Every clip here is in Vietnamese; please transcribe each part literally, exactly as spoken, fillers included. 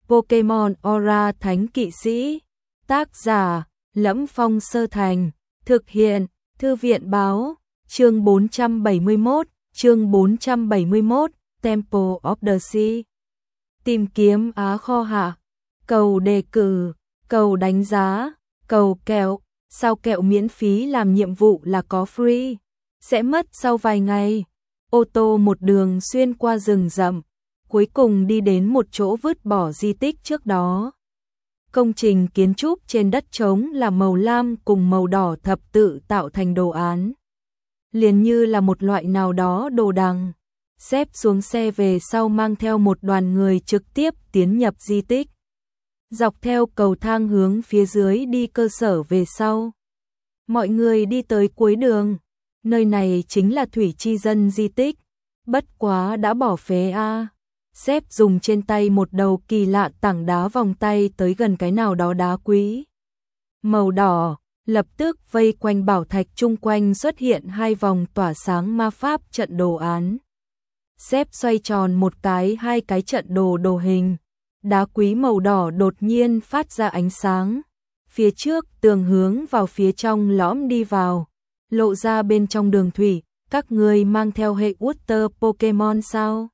Pokemon Aura Thánh Kỵ Sĩ. Tác giả: Lẫm Phong Sơ Thành. Thực hiện: Thư viện báo. Chương bốn trăm bảy mươi mốt, chương bốn trăm bảy mươi mốt, Temple of the Sea. Tìm kiếm Á Kho Hạ. Cầu đề cử, cầu đánh giá, cầu kẹo. Sao kẹo miễn phí làm nhiệm vụ là có free. Sẽ mất sau vài ngày. Ô tô một đường xuyên qua rừng rậm, cuối cùng đi đến một chỗ vứt bỏ di tích trước đó. Công trình kiến trúc trên đất trống là màu lam cùng màu đỏ thập tự tạo thành đồ án. Liền như là một loại nào đó đồ đằng. Xếp xuống xe về sau mang theo một đoàn người trực tiếp tiến nhập di tích. Dọc theo cầu thang hướng phía dưới đi cơ sở về sau. Mọi người đi tới cuối đường. Nơi này chính là thủy chi dân di tích. Bất quá đã bỏ phế a. Xếp dùng trên tay một đầu kỳ lạ tảng đá vòng tay tới gần cái nào đó đá quý. Màu đỏ, lập tức vây quanh bảo thạch chung quanh xuất hiện hai vòng tỏa sáng ma pháp trận đồ án. Xếp xoay tròn một cái hai cái trận đồ đồ hình. Đá quý màu đỏ đột nhiên phát ra ánh sáng. Phía trước tường hướng vào phía trong lõm đi vào. Lộ ra bên trong đường thủy, các người mang theo hệ Water Pokemon sao?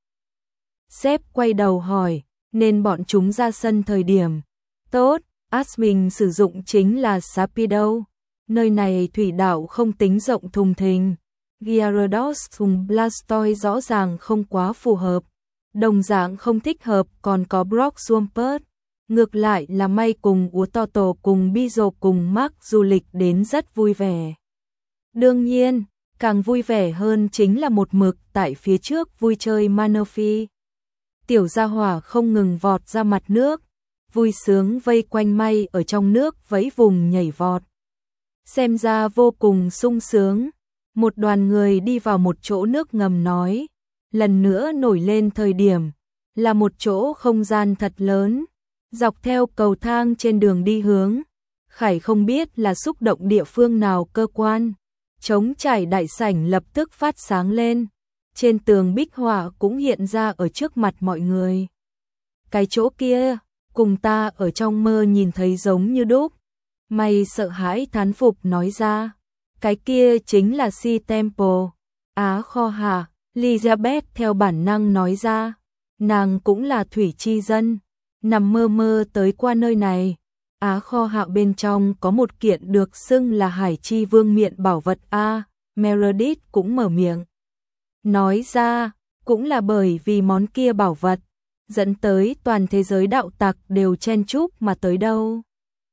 Sếp quay đầu hỏi, nên bọn chúng ra sân thời điểm. Tốt, Asmin sử dụng chính là Sapido. Nơi này thủy đảo không tính rộng thùng thình. Gyarados cùng Blastoise rõ ràng không quá phù hợp. Đồng dạng không thích hợp còn có Brock Swampert. Ngược lại là may cùng Utoto cùng Bizo cùng Mark du lịch đến rất vui vẻ. Đương nhiên, càng vui vẻ hơn chính là một mực tại phía trước vui chơi Manaphy. Tiểu gia hỏa không ngừng vọt ra mặt nước, vui sướng vây quanh may ở trong nước vẫy vùng nhảy vọt. Xem ra vô cùng sung sướng. Một đoàn người đi vào một chỗ nước ngầm nói, lần nữa nổi lên thời điểm, là một chỗ không gian thật lớn. Dọc theo cầu thang trên đường đi hướng, Khải không biết là xúc động địa phương nào cơ quan. Trống trải đại sảnh lập tức phát sáng lên. Trên tường bích họa cũng hiện ra ở trước mặt mọi người. Cái chỗ kia, cùng ta ở trong mơ nhìn thấy giống như đúc. Mày sợ hãi thán phục nói ra. Cái kia chính là Sea Temple. Á Kho Hạ, Elizabeth theo bản năng nói ra. Nàng cũng là thủy chi dân. Nằm mơ mơ tới qua nơi này. Á Kho Hạ bên trong có một kiện được xưng là Hải Chi Vương miện bảo vật A. Meredith cũng mở miệng. Nói ra, cũng là bởi vì món kia bảo vật, dẫn tới toàn thế giới đạo tặc đều chen chúc mà tới đâu.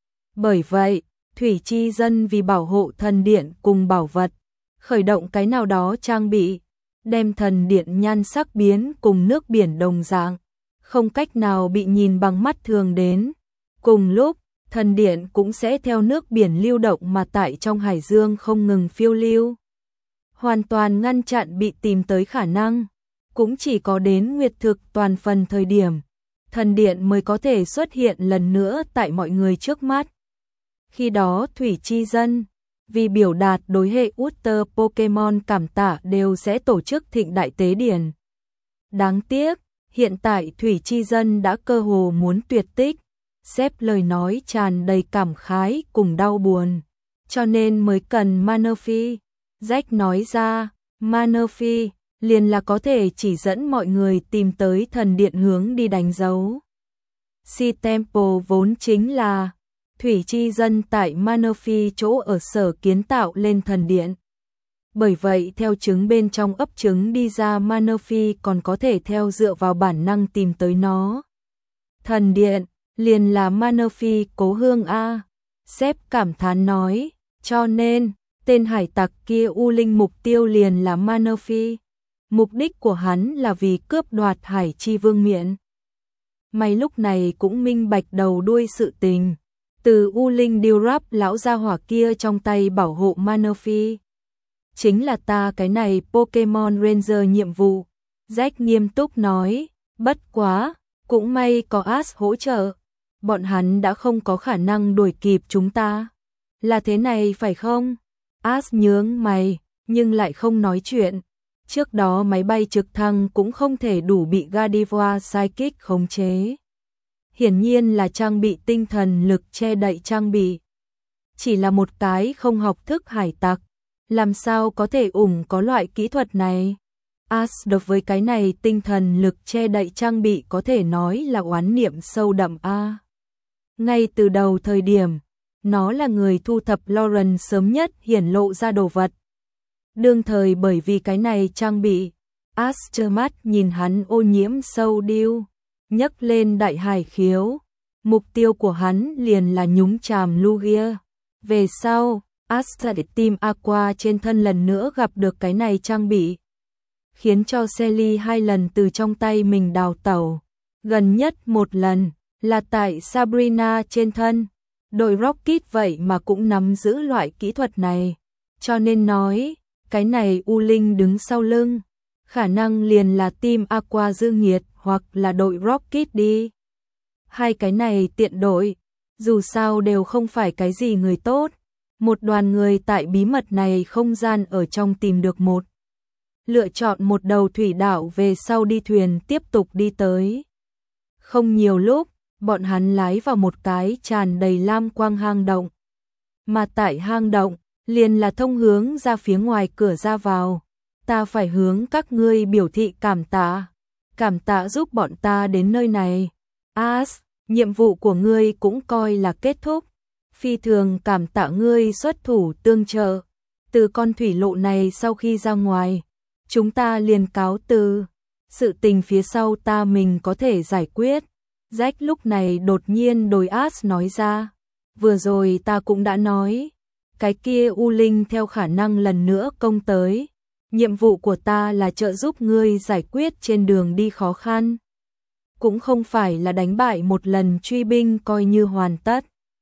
Bởi vậy, thủy chi dân vì bảo hộ thần điện cùng bảo vật, khởi động cái nào đó trang bị, đem thần điện nhan sắc biến cùng nước biển đồng dạng, không cách nào bị nhìn bằng mắt thường đến. Cùng lúc, thần điện cũng sẽ theo nước biển lưu động mà tại trong hải dương không ngừng phiêu lưu. Hoàn toàn ngăn chặn bị tìm tới khả năng, cũng chỉ có đến nguyệt thực toàn phần thời điểm, thần điện mới có thể xuất hiện lần nữa tại mọi người trước mắt. Khi đó thủy chi dân, vì biểu đạt đối hệ Water Pokemon cảm tạ đều sẽ tổ chức thịnh đại tế điển. Đáng tiếc, hiện tại thủy chi dân đã cơ hồ muốn tuyệt tích, xếp lời nói tràn đầy cảm khái cùng đau buồn, cho nên mới cần Manaphy. Jack nói ra, Manaphy liền là có thể chỉ dẫn mọi người tìm tới thần điện hướng đi đánh dấu. Sea Temple vốn chính là thủy chi dân tại Manaphy chỗ ở sở kiến tạo lên thần điện. Bởi vậy theo trứng bên trong ấp trứng đi ra Manaphy còn có thể theo dựa vào bản năng tìm tới nó. Thần điện liền là Manaphy cố hương A. Sếp cảm thán nói, cho nên tên hải tặc kia U Linh mục tiêu liền là Manaphy. Mục đích của hắn là vì cướp đoạt Hải Chi Vương miện. May lúc này cũng minh bạch đầu đuôi sự tình. Từ U Linh điêu ráp lão gia hỏa kia trong tay bảo hộ Manaphy. Chính là ta cái này Pokemon Ranger nhiệm vụ. Jack nghiêm túc nói, bất quá, cũng may có Ash hỗ trợ. Bọn hắn đã không có khả năng đuổi kịp chúng ta. Là thế này phải không? Ash nhướng mày, nhưng lại không nói chuyện. Trước đó máy bay trực thăng cũng không thể đủ bị Gardevoir Psychic khống chế. hiển nhiên là trang bị tinh thần lực che đậy trang bị. Chỉ là một cái không học thức hải tặc, làm sao có thể ủng có loại kỹ thuật này. As đối với cái này tinh thần lực che đậy trang bị có thể nói là oán niệm sâu đậm a. Ngay từ đầu thời điểm, nó là người thu thập Lauren sớm nhất hiển lộ ra đồ vật. Đương thời bởi vì cái này trang bị, As trơ mắt nhìn hắn ô nhiễm sâu điêu, nhấc lên đại hải khiếu. Mục tiêu của hắn liền là nhúng chàm Lugia. Về sau, As để tìm Aqua trên thân lần nữa gặp được cái này trang bị, khiến cho Sally hai lần từ trong tay mình đào tẩu. Gần nhất một lần là tại Sabrina trên thân. Đội Rocket vậy mà cũng nắm giữ loại kỹ thuật này. Cho nên nói, cái này U Linh đứng sau lưng. Khả năng liền là team Aqua Dương Nhiệt hoặc là đội Rocket đi. Hai cái này tiện đội, dù sao đều không phải cái gì người tốt. Một đoàn người tại bí mật này không gian ở trong tìm được một. Lựa chọn một đầu thủy đảo về sau đi thuyền tiếp tục đi tới. Không nhiều lúc, bọn hắn lái vào một cái tràn đầy lam quang hang động. Mà tại hang động, liền là thông hướng ra phía ngoài cửa ra vào. Ta phải hướng các ngươi biểu thị cảm tạ. Cảm tạ giúp bọn ta đến nơi này. As, nhiệm vụ của ngươi cũng coi là kết thúc. Phi thường cảm tạ ngươi xuất thủ tương trợ. Từ con thủy lộ này sau khi ra ngoài, chúng ta liền cáo từ. Sự tình phía sau ta mình có thể giải quyết. Jack lúc này đột nhiên đối As nói ra. Vừa rồi ta cũng đã nói. Cái kia U Linh theo khả năng lần nữa công tới. Nhiệm vụ của ta là trợ giúp ngươi giải quyết trên đường đi khó khăn. Cũng không phải là đánh bại một lần truy binh coi như hoàn tất.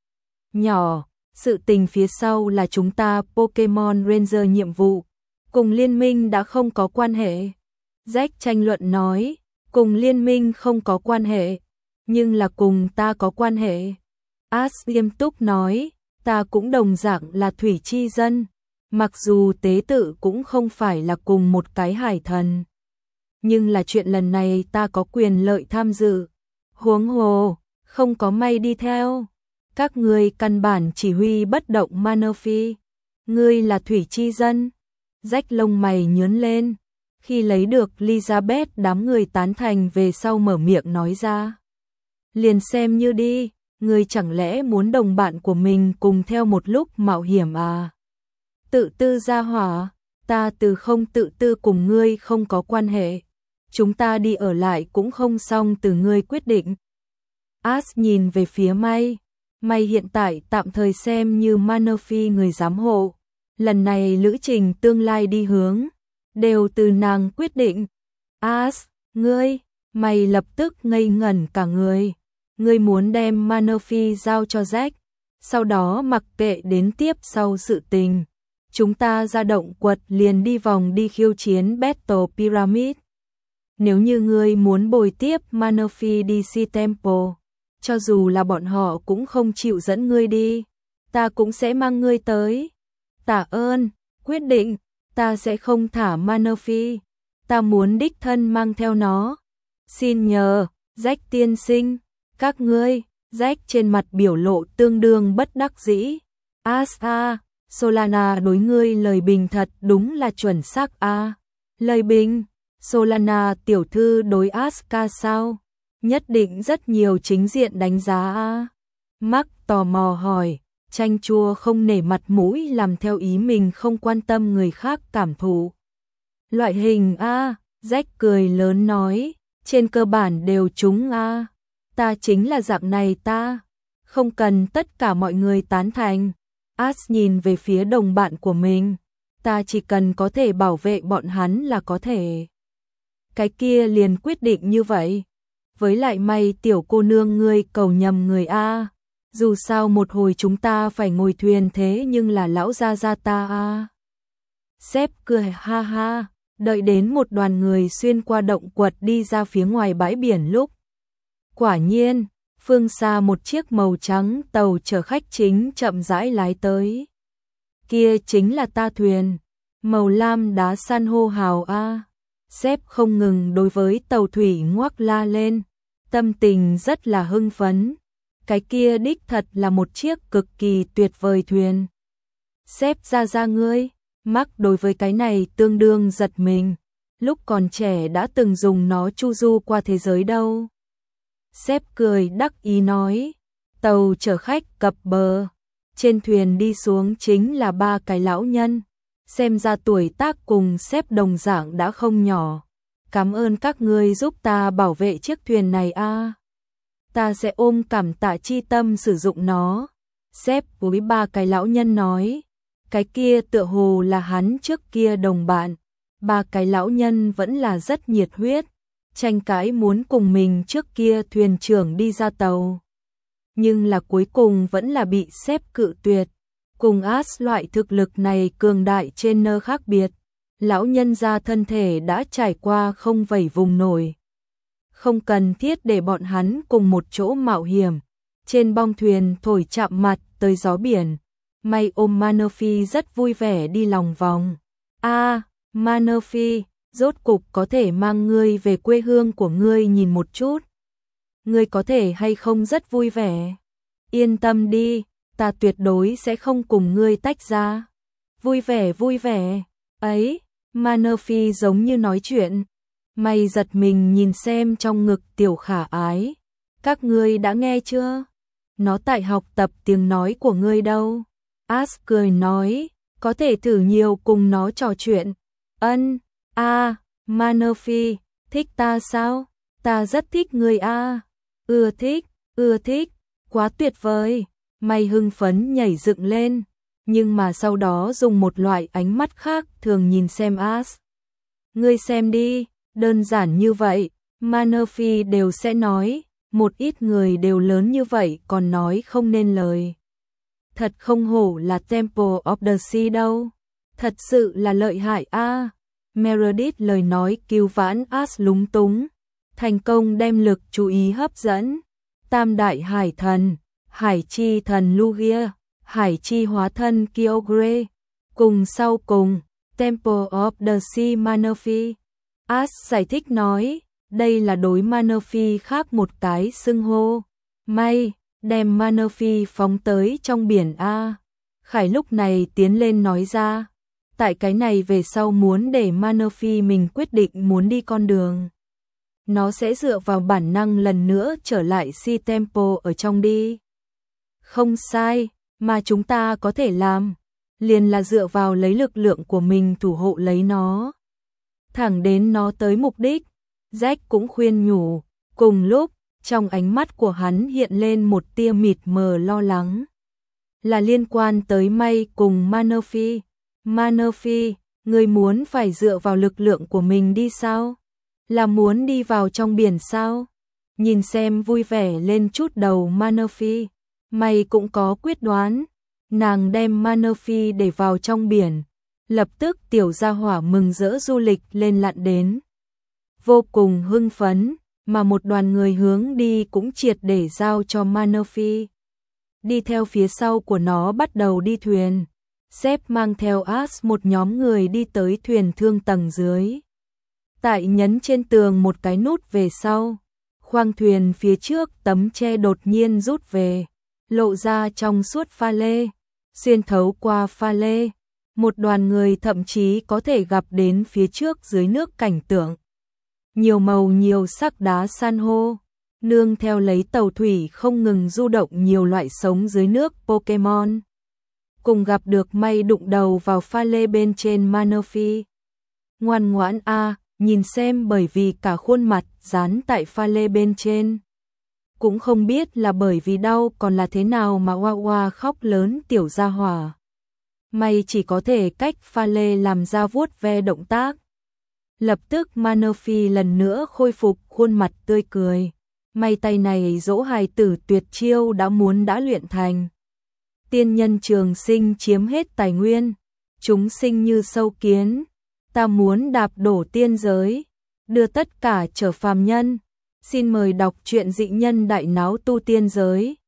Nhỏ, sự tình phía sau là chúng ta Pokemon Ranger nhiệm vụ. Cùng liên minh đã không có quan hệ. Jack tranh luận nói, cùng liên minh không có quan hệ, nhưng là cùng ta có quan hệ. As nghiêm túc nói, ta cũng đồng dạng là thủy chi dân. Mặc dù tế tự cũng không phải là cùng một cái hải thần. Nhưng là chuyện lần này ta có quyền lợi tham dự. Huống hồ, không có may đi theo. Các ngươi căn bản chỉ huy bất động Manaphy. Ngươi là thủy chi dân. Rách lông mày nhướng lên. Khi lấy được Elizabeth đám người tán thành về sau mở miệng nói ra. Liền xem như đi, ngươi chẳng lẽ muốn đồng bạn của mình cùng theo một lúc mạo hiểm à? Tự tư gia hỏa, ta từ không tự tư cùng ngươi không có quan hệ. Chúng ta đi ở lại cũng không xong từ ngươi quyết định. As nhìn về phía May. May hiện tại tạm thời xem như Manaphy người giám hộ. Lần này lữ trình tương lai đi hướng, đều từ nàng quyết định. As, ngươi, May lập tức ngây ngẩn cả người. Ngươi muốn đem Manaphy giao cho Jack, sau đó mặc kệ đến tiếp sau sự tình. Chúng ta ra động quật liền đi vòng đi khiêu chiến Battle Pyramid. Nếu như ngươi muốn bồi tiếp Manaphy đi Sea Temple, cho dù là bọn họ cũng không chịu dẫn ngươi đi, ta cũng sẽ mang ngươi tới. Tạ ơn, quyết định, ta sẽ không thả Manaphy, ta muốn đích thân mang theo nó. Xin nhờ, Jack tiên sinh, các ngươi. Jack trên mặt biểu lộ tương đương bất đắc dĩ. As a, Solana đối ngươi lời bình thật đúng là chuẩn xác a. Lời bình, Solana tiểu thư đối Aska sao? Nhất định rất nhiều chính diện đánh giá a. Mark tò mò hỏi, chanh chua không nể mặt mũi làm theo ý mình không quan tâm người khác cảm thụ. Loại hình a, Jack cười lớn nói, trên cơ bản đều trúng a. Ta chính là dạng này ta, không cần tất cả mọi người tán thành. As nhìn về phía đồng bạn của mình, ta chỉ cần có thể bảo vệ bọn hắn là có thể. Cái kia liền quyết định như vậy. Với lại May tiểu cô nương ngươi cầu nhầm người a. Dù sao một hồi chúng ta phải ngồi thuyền thế nhưng là lão gia gia ta a. Sếp cười ha ha, đợi đến một đoàn người xuyên qua động quật đi ra phía ngoài bãi biển lúc. Quả nhiên, phương xa một chiếc màu trắng tàu chở khách chính chậm rãi lái tới. Kia chính là ta thuyền, màu lam đá san hô hào a. Sếp không ngừng đối với tàu thủy ngoác la lên, tâm tình rất là hưng phấn. Cái kia đích thật là một chiếc cực kỳ tuyệt vời thuyền. Sếp ra ra ngươi, Mark đối với cái này tương đương giật mình. Lúc còn trẻ đã từng dùng nó chu du qua thế giới đâu. Sếp cười đắc ý nói, tàu chở khách cập bờ. Trên thuyền đi xuống chính là ba cái lão nhân. Xem ra tuổi tác cùng sếp đồng dạng đã không nhỏ. Cảm ơn các ngươi giúp ta bảo vệ chiếc thuyền này a. Ta sẽ ôm cảm tạ chi tâm sử dụng nó. Sếp với ba cái lão nhân nói. Cái kia tựa hồ là hắn trước kia đồng bạn. Ba cái lão nhân vẫn là rất nhiệt huyết. Tranh cãi muốn cùng mình trước kia thuyền trưởng đi ra tàu. Nhưng là cuối cùng vẫn là bị sếp cự tuyệt. Cùng As loại thực lực này cường đại trên nơ khác biệt. Lão nhân gia thân thể đã trải qua không vẩy vùng nổi. Không cần thiết để bọn hắn cùng một chỗ mạo hiểm. Trên bong thuyền thổi chạm mặt tới gió biển. May ôm Manaphy rất vui vẻ đi lòng vòng. A, à, Manaphy, rốt cục có thể mang ngươi về quê hương của ngươi nhìn một chút. Ngươi có thể hay không rất vui vẻ. Yên tâm đi, ta tuyệt đối sẽ không cùng ngươi tách ra. Vui vẻ vui vẻ, ấy, Manaphy giống như nói chuyện. May giật mình nhìn xem trong ngực tiểu khả ái. Các ngươi đã nghe chưa? Nó tại học tập tiếng nói của ngươi đâu. As cười nói, có thể thử nhiều cùng nó trò chuyện. Ân, a, à, Manaphy, thích ta sao? Ta rất thích ngươi a. À. Ưa thích, ưa thích, quá tuyệt vời. May hưng phấn nhảy dựng lên, nhưng mà sau đó dùng một loại ánh mắt khác thường nhìn xem As. Ngươi xem đi, đơn giản như vậy, Manaphy đều sẽ nói, một ít người đều lớn như vậy còn nói không nên lời. Thật không hổ là Temple of the Sea đâu, thật sự là lợi hại a. À. Meredith lời nói cứu vãn As lúng túng, thành công đem lực chú ý hấp dẫn. Tam đại hải thần, hải chi thần Lugia, hải chi hóa thân Kyogre, cùng sau cùng, Temple of the Sea Manaphy. As giải thích nói, đây là đối Manaphy khác một cái xưng hô. May, đem Manaphy phóng tới trong biển A. Khải lúc này tiến lên nói ra, tại cái này về sau muốn để Manaphy mình quyết định muốn đi con đường. Nó sẽ dựa vào bản năng lần nữa trở lại Sea Temple ở trong đi. Không sai, mà chúng ta có thể làm, liền là dựa vào lấy lực lượng của mình thủ hộ lấy nó. Thẳng đến nó tới mục đích, Jack cũng khuyên nhủ, cùng lúc, trong ánh mắt của hắn hiện lên một tia mịt mờ lo lắng. Là liên quan tới May cùng Manaphy. Manaphy, người muốn phải dựa vào lực lượng của mình đi sao? Là muốn đi vào trong biển sao? Nhìn xem vui vẻ lên chút đầu Manaphy. May cũng có quyết đoán. Nàng đem Manaphy để vào trong biển. Lập tức tiểu gia hỏa mừng rỡ du lịch lên lặn đến. Vô cùng hưng phấn, mà một đoàn người hướng đi cũng triệt để giao cho Manaphy. Đi theo phía sau của nó bắt đầu đi thuyền. Sếp mang theo As một nhóm người đi tới thuyền thương tầng dưới. Tại nhấn trên tường một cái nút về sau. Khoang thuyền phía trước tấm che đột nhiên rút về. Lộ ra trong suốt pha lê. Xuyên thấu qua pha lê. Một đoàn người thậm chí có thể gặp đến phía trước dưới nước cảnh tượng. Nhiều màu nhiều sắc đá san hô. Nương theo lấy tàu thủy không ngừng du động nhiều loại sống dưới nước Pokemon. Cùng gặp được May đụng đầu vào pha lê bên trên Manaphy. Ngoan ngoãn a, nhìn xem bởi vì cả khuôn mặt dán tại pha lê bên trên. Cũng không biết là bởi vì đau còn là thế nào mà Hoa Hoa khóc lớn tiểu gia hỏa. May chỉ có thể cách pha lê làm ra vuốt ve động tác. Lập tức Manaphy lần nữa khôi phục khuôn mặt tươi cười. May tay này dỗ hài tử tuyệt chiêu đã muốn đã luyện thành. Tiên nhân trường sinh chiếm hết tài nguyên. Chúng sinh như sâu kiến. Ta muốn đạp đổ tiên giới. Đưa tất cả trở phàm nhân. Xin mời đọc truyện dị nhân đại náo tu tiên giới.